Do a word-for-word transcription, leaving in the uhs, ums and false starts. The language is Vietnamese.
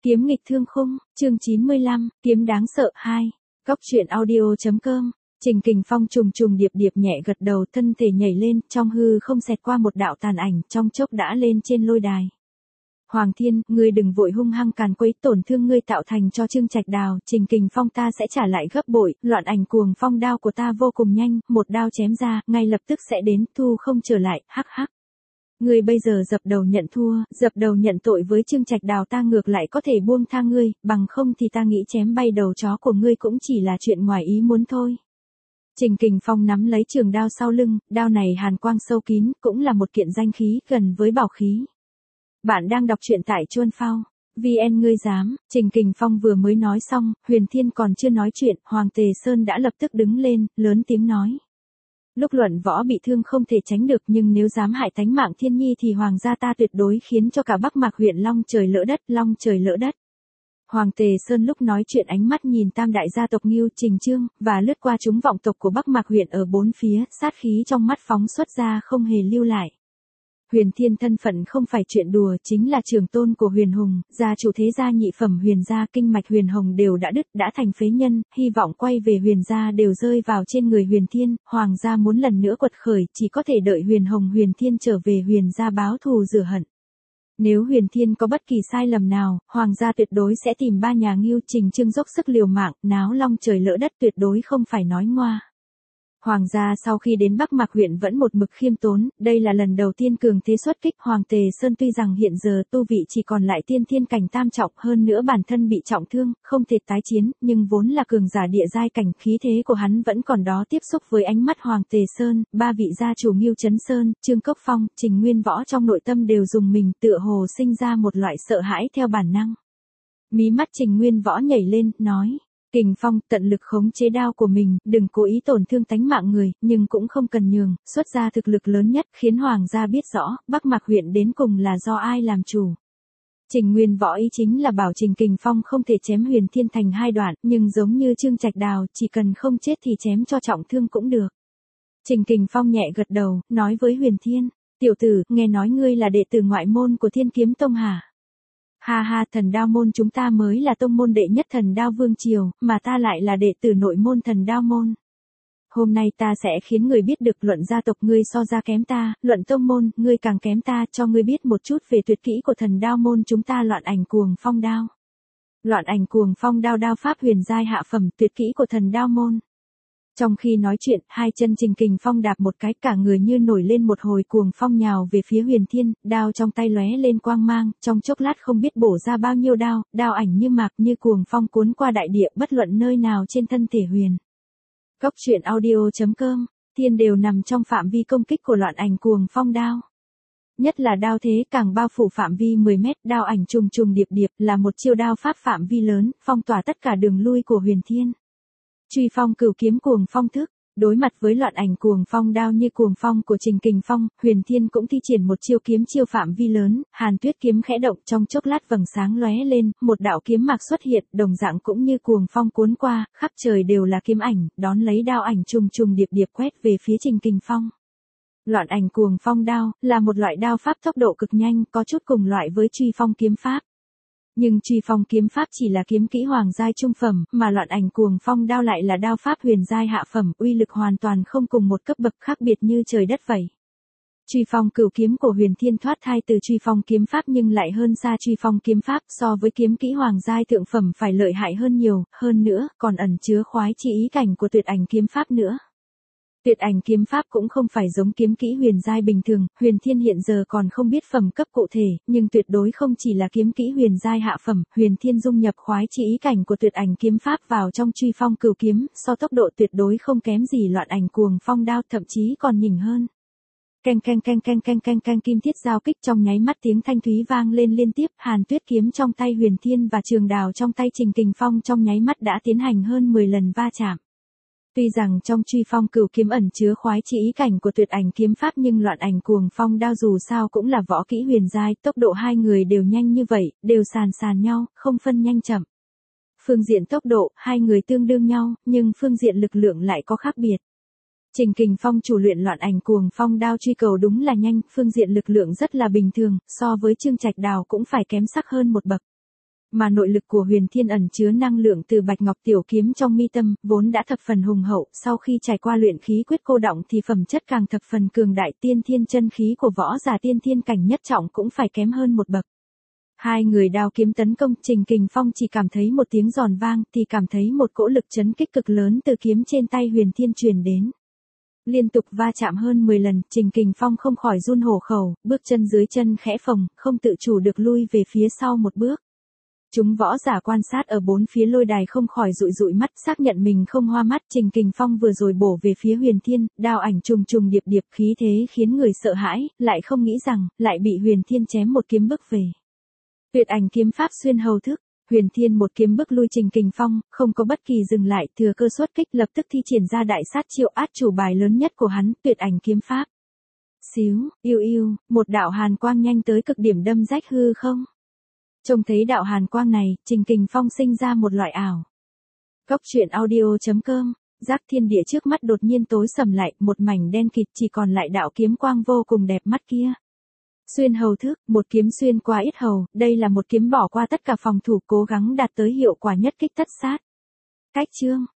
Kiếm nghịch thương khung, chương chín mươi lăm, kiếm đáng sợ hai. Góc truyện audio.com. Trình Kình Phong trùng trùng điệp điệp nhẹ gật đầu, thân thể nhảy lên, trong hư không xẹt qua một đạo tàn ảnh, trong chốc đã lên trên lôi đài. Hoàng Thiên, ngươi đừng vội hung hăng càn quấy, tổn thương ngươi tạo thành cho Trương Trạch Đào, Trình Kình Phong ta sẽ trả lại gấp bội, loạn ảnh cuồng phong đao của ta vô cùng nhanh, một đao chém ra, ngay lập tức sẽ đến, thu không trở lại, hắc hắc. Ngươi bây giờ dập đầu nhận thua, dập đầu nhận tội với Trương Trạch Đào, ta ngược lại có thể buông tha ngươi, bằng không thì ta nghĩ chém bay đầu chó của ngươi cũng chỉ là chuyện ngoài ý muốn thôi. Trình Kình Phong nắm lấy trường đao sau lưng, đao này hàn quang sâu kín, cũng là một kiện danh khí gần với bảo khí. Bạn đang đọc truyện tại Chuân Phao. vê en ngươi dám, Trình Kình Phong vừa mới nói xong, Huyền Thiên còn chưa nói chuyện, Hoàng Tề Sơn đã lập tức đứng lên, lớn tiếng nói. Lúc luận võ bị thương không thể tránh được, nhưng nếu dám hại tánh mạng Thiên Nhi thì Hoàng gia ta tuyệt đối khiến cho cả Bắc Mạc huyện long trời lỡ đất, long trời lỡ đất. Hoàng Tề Sơn lúc nói chuyện ánh mắt nhìn tam đại gia tộc Ngưu, Trình Trương, và lướt qua chúng vọng tộc của Bắc Mạc huyện ở bốn phía, sát khí trong mắt phóng xuất ra không hề lưu lại. Huyền Thiên thân phận không phải chuyện đùa, chính là trưởng tôn của Huyền Hùng, gia chủ thế gia nhị phẩm Huyền gia, kinh mạch Huyền Hồng đều đã đứt, đã thành phế nhân, hy vọng quay về Huyền gia đều rơi vào trên người Huyền Thiên, Hoàng gia muốn lần nữa quật khởi, chỉ có thể đợi Huyền Hồng Huyền Thiên trở về Huyền gia báo thù rửa hận. Nếu Huyền Thiên có bất kỳ sai lầm nào, Hoàng gia tuyệt đối sẽ tìm ba nhà Ngưu, Trình Trương dốc sức liều mạng, náo long trời lỡ đất, tuyệt đối không phải nói ngoa. Hoàng gia sau khi đến Bắc Mạc huyện vẫn một mực khiêm tốn, đây là lần đầu tiên cường thế xuất kích. Hoàng Tề Sơn tuy rằng hiện giờ tu vị chỉ còn lại tiên thiên cảnh tam trọng, hơn nữa bản thân bị trọng thương, không thể tái chiến, nhưng vốn là cường giả địa giai cảnh, khí thế của hắn vẫn còn đó. Tiếp xúc với ánh mắt Hoàng Tề Sơn, ba vị gia chủ Ngưu Chấn Sơn, Trương Cốc Phong, Trình Nguyên Võ trong nội tâm đều dùng mình, tựa hồ sinh ra một loại sợ hãi theo bản năng. Mí mắt Trình Nguyên Võ nhảy lên, nói. Kình Phong, tận lực khống chế đao của mình, đừng cố ý tổn thương tánh mạng người, nhưng cũng không cần nhường, xuất ra thực lực lớn nhất, khiến Hoàng gia biết rõ, Bắc Mạc huyện đến cùng là do ai làm chủ. Trình Nguyên Võ ý chính là bảo Trình Kình Phong không thể chém Huyền Thiên thành hai đoạn, nhưng giống như Trương Trạch Đào, chỉ cần không chết thì chém cho trọng thương cũng được. Trình Kình Phong nhẹ gật đầu, nói với Huyền Thiên, tiểu tử, nghe nói ngươi là đệ tử ngoại môn của Thiên Kiếm Tông hả? Ha ha, Thần Đao môn chúng ta mới là tông môn đệ nhất Thần Đao vương triều, mà ta lại là đệ tử nội môn Thần Đao môn. Hôm nay ta sẽ khiến người biết được luận gia tộc ngươi so ra kém ta, luận tông môn, ngươi càng kém ta, cho ngươi biết một chút về tuyệt kỹ của Thần Đao môn chúng ta. Loạn ảnh cuồng phong đao. Loạn ảnh cuồng phong đao, đao pháp huyền giai hạ phẩm, tuyệt kỹ của Thần Đao môn. Trong khi nói chuyện, hai chân Trình Kình Phong đạp một cái, cả người như nổi lên một hồi cuồng phong nhào về phía Huyền Thiên, đao trong tay lóe lên quang mang, trong chốc lát không biết bổ ra bao nhiêu đao, đao ảnh như mạc như cuồng phong cuốn qua đại địa, bất luận nơi nào trên thân thể Huyền. Góc truyện audio.com, thiên đều nằm trong phạm vi công kích của loạn ảnh cuồng phong đao. Nhất là đao thế càng bao phủ phạm vi mười mét, đao ảnh trùng trùng điệp điệp, là một chiêu đao pháp phạm vi lớn, phong tỏa tất cả đường lui của Huyền Thiên. Truy phong cửu kiếm cuồng phong thức, đối mặt với loạn ảnh cuồng phong đao như cuồng phong của Trình Kình Phong, Huyền Thiên cũng thi triển một chiêu kiếm chiêu phạm vi lớn, Hàn Tuyết kiếm khẽ động, trong chốc lát vầng sáng lóe lên, một đạo kiếm mạc xuất hiện, đồng dạng cũng như cuồng phong cuốn qua, khắp trời đều là kiếm ảnh, đón lấy đao ảnh trùng trùng điệp điệp quét về phía Trình Kình Phong. Loạn ảnh cuồng phong đao là một loại đao pháp tốc độ cực nhanh, có chút cùng loại với truy phong kiếm pháp. Nhưng truy phong kiếm pháp chỉ là kiếm kỹ hoàng giai trung phẩm, mà loạn ảnh cuồng phong đao lại là đao pháp huyền giai hạ phẩm, uy lực hoàn toàn không cùng một cấp bậc, khác biệt như trời đất vậy. Truy phong cửu kiếm của Huyền Thiên thoát thai từ truy phong kiếm pháp nhưng lại hơn xa truy phong kiếm pháp, so với kiếm kỹ hoàng giai thượng phẩm phải lợi hại hơn nhiều, hơn nữa, còn ẩn chứa khoái chi ý cảnh của tuyệt ảnh kiếm pháp nữa. Tuyệt ảnh kiếm pháp cũng không phải giống kiếm kỹ huyền giai bình thường, Huyền Thiên hiện giờ còn không biết phẩm cấp cụ thể, nhưng tuyệt đối không chỉ là kiếm kỹ huyền giai hạ phẩm, Huyền Thiên dung nhập khoái chi ý cảnh của tuyệt ảnh kiếm pháp vào trong truy phong cửu kiếm, so tốc độ tuyệt đối không kém gì loạn ảnh cuồng phong đao, thậm chí còn nhỉnh hơn. Canh canh canh canh canh canh canh kim thiết giao kích, trong nháy mắt tiếng thanh thúy vang lên liên tiếp, Hàn Tuyết kiếm trong tay Huyền Thiên và trường đào trong tay Trình Kình Phong trong nháy mắt đã tiến hành hơn mười lần va chạm. Tuy rằng trong truy phong cửu kiếm ẩn chứa khoái chi ý cảnh của tuyệt ảnh kiếm pháp nhưng loạn ảnh cuồng phong đao dù sao cũng là võ kỹ huyền giai, tốc độ hai người đều nhanh như vậy, đều sàn sàn nhau, không phân nhanh chậm. Phương diện tốc độ, hai người tương đương nhau, nhưng phương diện lực lượng lại có khác biệt. Trình Kình Phong chủ luyện loạn ảnh cuồng phong đao truy cầu đúng là nhanh, phương diện lực lượng rất là bình thường, so với Trương Trạch Đào cũng phải kém sắc hơn một bậc. Mà nội lực của Huyền Thiên ẩn chứa năng lượng từ Bạch Ngọc tiểu kiếm trong mi tâm, vốn đã thập phần hùng hậu, sau khi trải qua luyện khí quyết cô đọng thì phẩm chất càng thập phần cường đại, tiên thiên chân khí của võ giả tiên thiên cảnh nhất trọng cũng phải kém hơn một bậc. Hai người đao kiếm tấn công, Trình Kình Phong chỉ cảm thấy một tiếng giòn vang, thì cảm thấy một cỗ lực chấn kích cực lớn từ kiếm trên tay Huyền Thiên truyền đến. Liên tục va chạm hơn mười lần, Trình Kình Phong không khỏi run hổ khẩu, bước chân dưới chân khẽ phồng, không tự chủ được lui về phía sau một bước. Chúng võ giả quan sát ở bốn phía lôi đài không khỏi dụi dụi mắt, xác nhận mình không hoa mắt. Trình Kình Phong vừa rồi bổ về phía Huyền Thiên, đao ảnh trùng trùng điệp điệp, khí thế khiến người sợ hãi, lại không nghĩ rằng, lại bị Huyền Thiên chém một kiếm bước về. Tuyệt ảnh kiếm pháp xuyên hầu thức, Huyền Thiên một kiếm bức lui Trình Kình Phong, không có bất kỳ dừng lại, thừa cơ xuất kích, lập tức thi triển ra đại sát chiêu át chủ bài lớn nhất của hắn, tuyệt ảnh kiếm pháp. Xíu, yêu yêu, một đạo hàn quang nhanh tới cực điểm đâm rách hư không. Trông thấy đạo hàn quang này, Trình Kình Phong sinh ra một loại ảo. Góc truyện audio chấm com, giác thiên địa trước mắt đột nhiên tối sầm lại, một mảnh đen kịt, chỉ còn lại đạo kiếm quang vô cùng đẹp mắt kia. Xuyên hầu thức, một kiếm xuyên qua yết hầu, đây là một kiếm bỏ qua tất cả phòng thủ, cố gắng đạt tới hiệu quả nhất kích tất sát. Cách chương